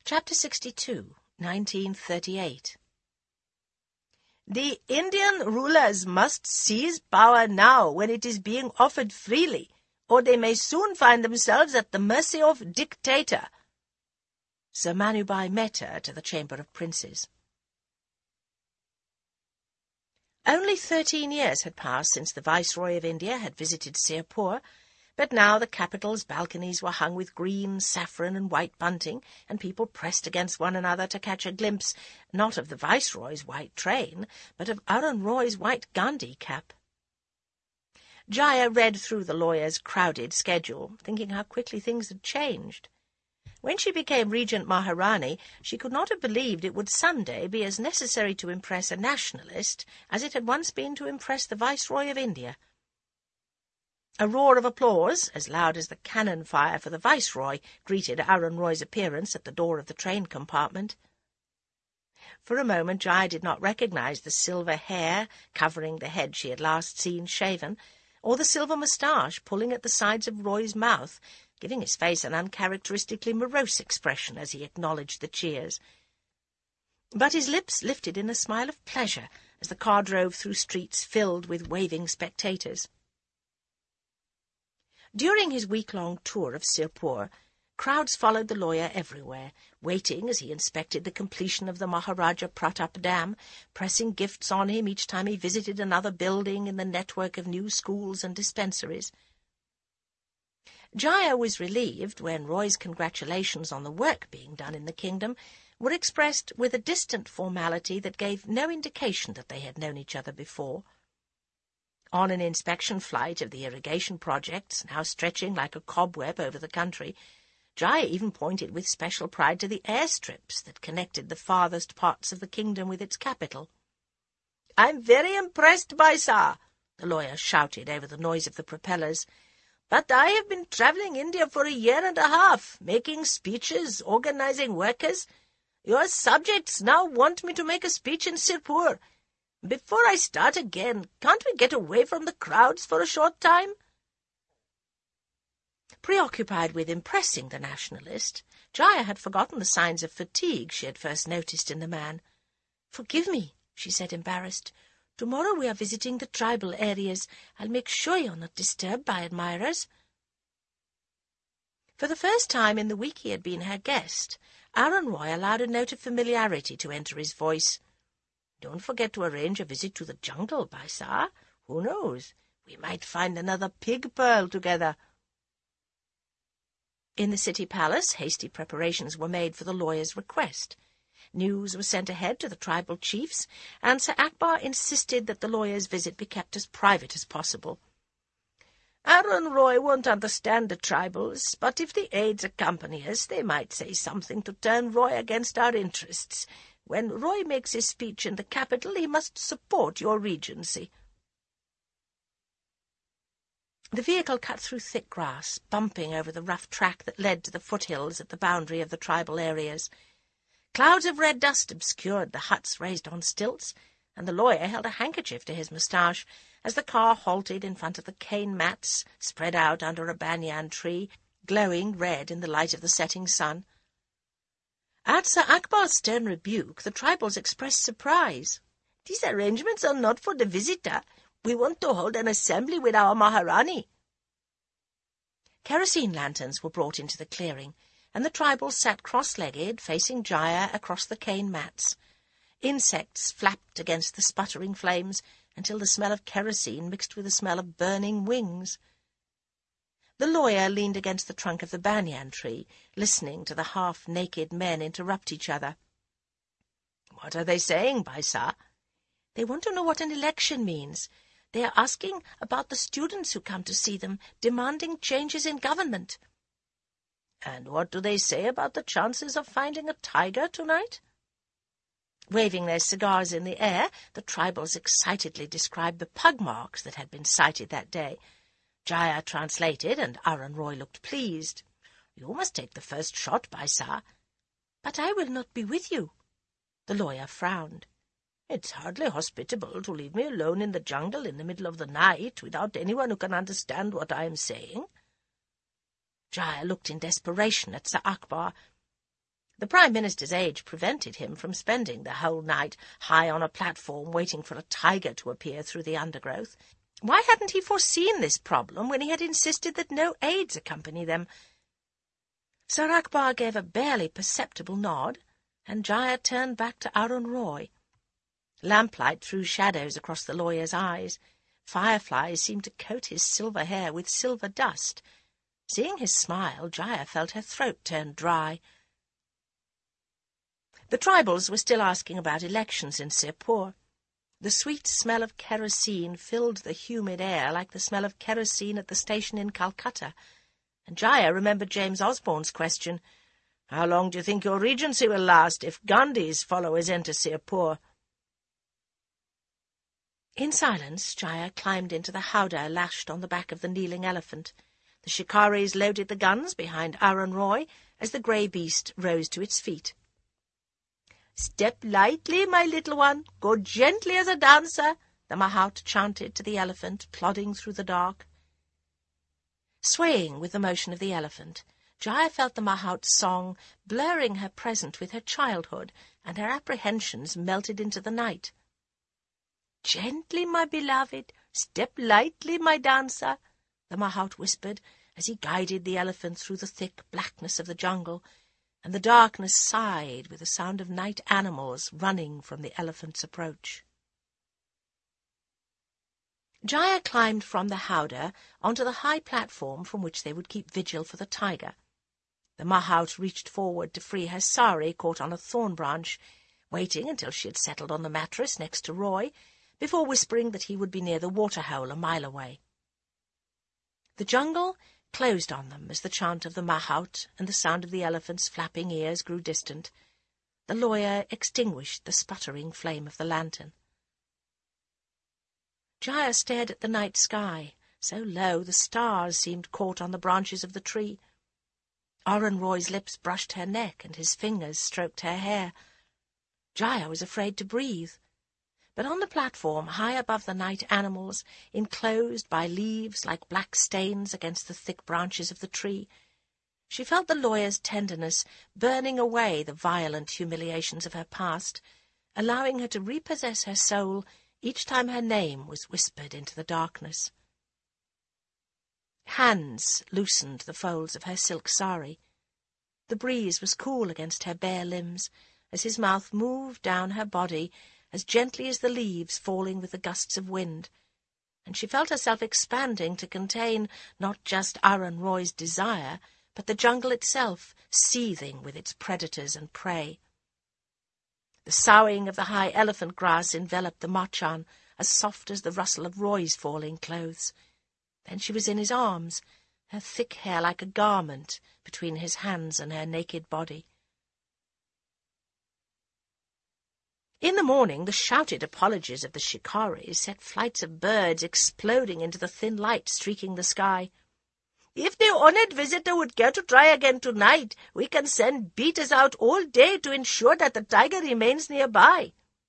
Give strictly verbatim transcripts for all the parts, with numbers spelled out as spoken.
Chapter sixty-two, nineteen thirty-eight. The Indian rulers must seize power now when it is being offered freely, or they may soon find themselves at the mercy of dictator. Sir Manubai Mehta to the Chamber of Princes. Only thirteen years had passed since the Viceroy of India had visited Sirpur, but now the capital's balconies were hung with green, saffron, and white bunting, and people pressed against one another to catch a glimpse, not of the Viceroy's white train, but of Arun Roy's white Gandhi cap. Jaya read through the lawyer's crowded schedule, thinking how quickly things had changed. When she became Regent Maharani, she could not have believed it would some day be as necessary to impress a nationalist as it had once been to impress the Viceroy of India. A roar of applause, as loud as the cannon fire for the Viceroy, greeted Arun Roy's appearance at the door of the train compartment. For a moment Jaya did not recognize the silver hair covering the head she had last seen shaven, or the silver moustache pulling at the sides of Roy's mouth, giving his face an uncharacteristically morose expression as he acknowledged the cheers. But his lips lifted in a smile of pleasure as the car drove through streets filled with waving spectators. During his week-long tour of Sirpur, crowds followed the lawyer everywhere, waiting as he inspected the completion of the Maharaja Pratap Dam, pressing gifts on him each time he visited another building in the network of new schools and dispensaries. Jaya was relieved when Roy's congratulations on the work being done in the kingdom were expressed with a distant formality that gave no indication that they had known each other before. On an inspection flight of the irrigation projects, now stretching like a cobweb over the country, Jaya even pointed with special pride to the airstrips that connected the farthest parts of the kingdom with its capital. "I'm very impressed, Baisa," the lawyer shouted over the noise of the propellers. "But I have been travelling India for a year and a half, making speeches, organizing workers. Your subjects now want me to make a speech in Sirpur. Before I start again, can't we get away from the crowds for a short time?" Preoccupied with impressing the nationalist, Jaya had forgotten the signs of fatigue she had first noticed in the man. "Forgive me," she said, embarrassed. "Tomorrow we are visiting the tribal areas. I'll make sure you're not disturbed by admirers." For the first time in the week he had been her guest, Arun Roy allowed a note of familiarity to enter his voice. "Don't forget to arrange a visit to the jungle, Baisa. Who knows? We might find another pig pearl together." In the city palace, hasty preparations were made for the lawyer's request. News was sent ahead to the tribal chiefs, and Sir Akbar insisted that the lawyer's visit be kept as private as possible. "Arun Roy won't understand the tribals, but if the aides accompany us, they might say something to turn Roy against our interests. When Roy makes his speech in the capital, he must support your regency." The vehicle cut through thick grass, bumping over the rough track that led to the foothills at the boundary of the tribal areas. Clouds of red dust obscured the huts raised on stilts, and the lawyer held a handkerchief to his moustache as the car halted in front of the cane mats spread out under a banyan tree, glowing red in the light of the setting sun. At Sir Akbar's stern rebuke, the tribals expressed surprise. "These arrangements are not for the visitor. We want to hold an assembly with our Maharani." Kerosene lanterns were brought into the clearing, and the tribals sat cross-legged, facing Jaya across the cane mats. Insects flapped against the sputtering flames until the smell of kerosene mixed with the smell of burning wings. The lawyer leaned against the trunk of the banyan tree, listening to the half-naked men interrupt each other. "What are they saying, Baisa?" "They want to know what an election means. They are asking about the students who come to see them, demanding changes in government." "And what do they say about the chances of finding a tiger tonight?" Waving their cigars in the air, the tribals excitedly described the pug marks that had been sighted that day. Jaya translated, and Arun Roy looked pleased. "You must take the first shot, Baisa." "But I will not be with you." The lawyer frowned. "It's hardly hospitable to leave me alone in the jungle in the middle of the night without anyone who can understand what I am saying." Jaya looked in desperation at Sir Akbar. The Prime Minister's age prevented him from spending the whole night high on a platform waiting for a tiger to appear through the undergrowth. Why hadn't he foreseen this problem when he had insisted that no aides accompany them? Sir Akbar gave a barely perceptible nod, and Jaya turned back to Arun Roy. Lamplight threw shadows across the lawyer's eyes. Fireflies seemed to coat his silver hair with silver dust. Seeing his smile, Jaya felt her throat turn dry. The tribals were still asking about elections in Sirpur. The sweet smell of kerosene filled the humid air like the smell of kerosene at the station in Calcutta, and Jaya remembered James Osborne's question, "How long do you think your regency will last if Gandhi's followers enter Sirpur?" In silence, Jaya climbed into the howdah lashed on the back of the kneeling elephant. The shikaris loaded the guns behind Arun Roy as the grey beast rose to its feet. "Step lightly, my little one. Go gently as a dancer," the mahout chanted to the elephant, plodding through the dark. Swaying with the motion of the elephant, Jaya felt the mahout's song blurring her present with her childhood, and her apprehensions melted into the night. "Gently, my beloved. Step lightly, my dancer," the mahout whispered as he guided the elephant through the thick blackness of the jungle, and the darkness sighed with the sound of night animals running from the elephant's approach. Jaya climbed from the howdah onto the high platform from which they would keep vigil for the tiger. The mahout reached forward to free her sari caught on a thorn branch, waiting until she had settled on the mattress next to Roy, before whispering that he would be near the waterhole a mile away. The jungle closed on them as the chant of the mahout and the sound of the elephant's flapping ears grew distant. The lawyer extinguished the sputtering flame of the lantern. Jaya stared at the night sky, so low the stars seemed caught on the branches of the tree. Arun Roy's lips brushed her neck, and his fingers stroked her hair. Jaya was afraid to breathe. But on the platform, high above the night animals, enclosed by leaves like black stains against the thick branches of the tree, she felt the lawyer's tenderness burning away the violent humiliations of her past, allowing her to repossess her soul each time her name was whispered into the darkness. Hands loosened the folds of her silk sari. The breeze was cool against her bare limbs as his mouth moved down her body as gently as the leaves falling with the gusts of wind, and she felt herself expanding to contain not just Arun Roy's desire, but the jungle itself, seething with its predators and prey. The soughing of the high elephant grass enveloped the marchan, as soft as the rustle of Roy's falling clothes. Then she was in his arms, her thick hair like a garment between his hands and her naked body. In the morning, the shouted apologies of the shikaris set flights of birds exploding into the thin light streaking the sky. "If the honoured visitor would care to try again tonight, we can send beaters out all day to ensure that the tiger remains nearby."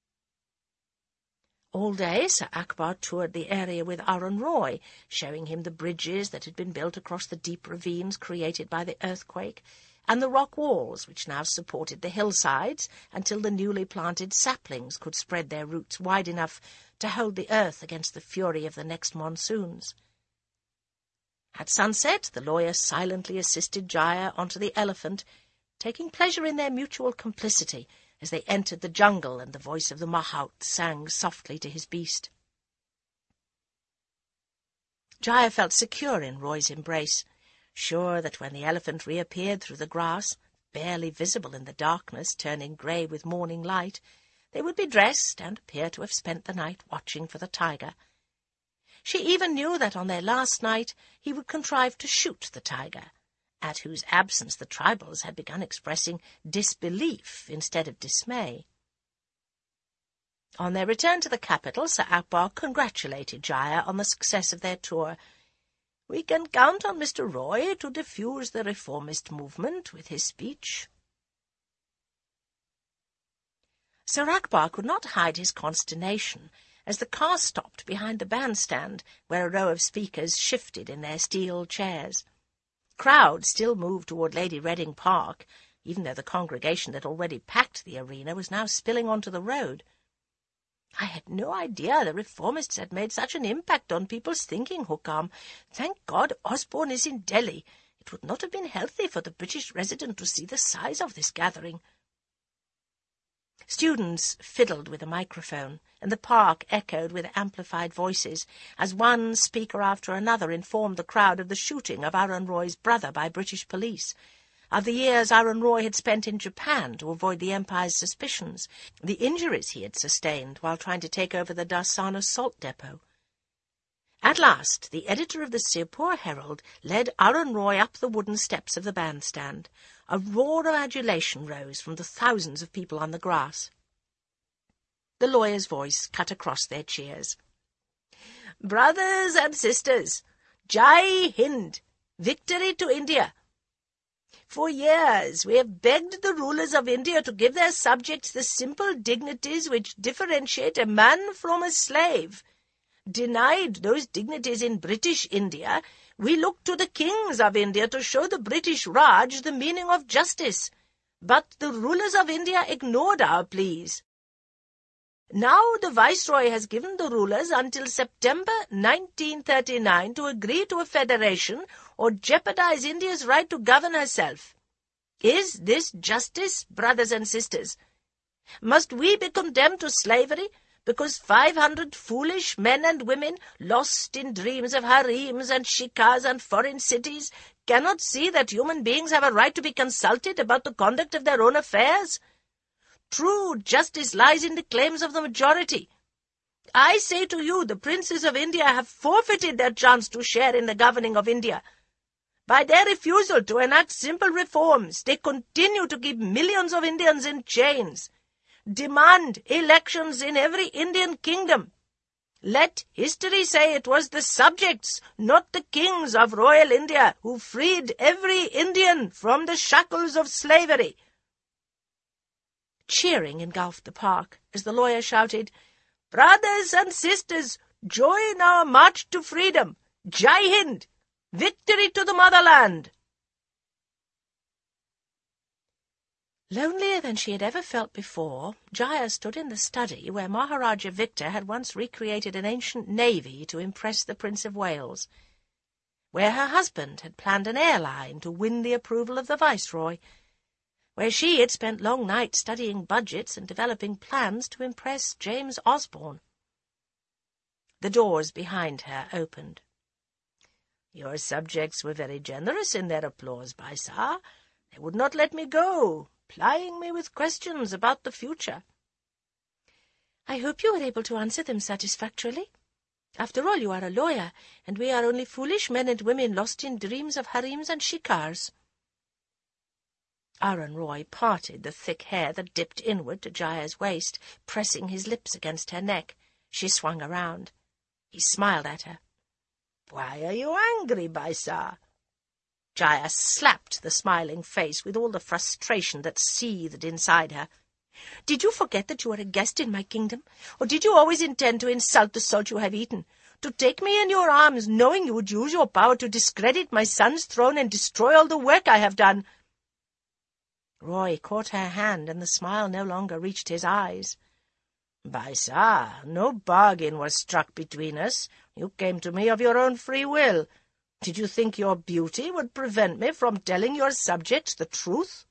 All day, Sir Akbar toured the area with Arun Roy, showing him the bridges that had been built across the deep ravines created by the earthquake, and the rock walls which now supported the hillsides until the newly planted saplings could spread their roots wide enough to hold the earth against the fury of the next monsoons. At sunset, the lawyer silently assisted Jaya onto the elephant, taking pleasure in their mutual complicity as they entered the jungle and the voice of the mahout sang softly to his beast. Jaya felt secure in Roy's embrace, sure that when the elephant reappeared through the grass, barely visible in the darkness, turning grey with morning light, they would be dressed and appear to have spent the night watching for the tiger. She even knew that on their last night he would contrive to shoot the tiger, at whose absence the tribals had begun expressing disbelief instead of dismay. On their return to the capital, Sir Akbar congratulated Jaya on the success of their tour. "We can count on Mister Roy to diffuse the reformist movement with his speech." Sir Akbar could not hide his consternation as the car stopped behind the bandstand, where a row of speakers shifted in their steel chairs. Crowds still moved toward Lady Reading Park, even though the congregation that already packed the arena was now spilling onto the road. I had no idea the reformists had made such an impact on people's thinking, Hukam. Thank God Osborne is in Delhi. It would not have been healthy for the British resident to see the size of this gathering. Students fiddled with a microphone, and the park echoed with amplified voices as one speaker after another informed the crowd of the shooting of Arun Roy's brother by British police, of the years Arun Roy had spent in Japan to avoid the Empire's suspicions, the injuries he had sustained while trying to take over the Darsana salt depot. At last, the editor of the Sirpur Herald led Arun Roy up the wooden steps of the bandstand. A roar of adulation rose from the thousands of people on the grass. The lawyer's voice cut across their cheers. "Brothers and sisters, Jai Hind! Victory to India! For years we have begged the rulers of India to give their subjects the simple dignities which differentiate a man from a slave. Denied those dignities in British India, we look to the kings of India to show the British Raj the meaning of justice. But the rulers of India ignored our pleas. Now the Viceroy has given the rulers until September nineteen thirty-nine to agree to a federation or jeopardize India's right to govern herself. Is this justice, brothers and sisters? Must we be condemned to slavery because five hundred foolish men and women, lost in dreams of harems and shikars and foreign cities, cannot see that human beings have a right to be consulted about the conduct of their own affairs? True justice lies in the claims of the majority. I say to you, the princes of India have forfeited their chance to share in the governing of India. By their refusal to enact simple reforms, they continue to keep millions of Indians in chains. Demand elections in every Indian kingdom. Let history say it was the subjects, not the kings of royal India, who freed every Indian from the shackles of slavery." Cheering engulfed the park as the lawyer shouted, "Brothers and sisters, join our march to freedom! Jai Hind! Victory to the motherland!" Lonelier than she had ever felt before, Jaya stood in the study where Maharaja Victor had once recreated an ancient navy to impress the Prince of Wales, where her husband had planned an airline to win the approval of the Viceroy, where she had spent long nights studying budgets and developing plans to impress James Osborne. The doors behind her opened. "Your subjects were very generous in their applause, Baisa. They would not let me go, plying me with questions about the future." "I hope you were able to answer them satisfactorily. After all, you are a lawyer, and we are only foolish men and women lost in dreams of harems and shikars." Arun Roy parted the thick hair that dipped inward to Jaya's waist, pressing his lips against her neck. She swung around. He smiled at her. "Why are you angry, Baisa?" Jaya slapped the smiling face with all the frustration that seethed inside her. "Did you forget that you are a guest in my kingdom? Or did you always intend to insult the salt you have eaten? To take me in your arms, knowing you would use your power to discredit my son's throne and destroy all the work I have done?" Roy caught her hand, and the smile no longer reached his eyes. "Baisa, no bargain was struck between us. You came to me of your own free will. Did you think your beauty would prevent me from telling your subjects the truth?"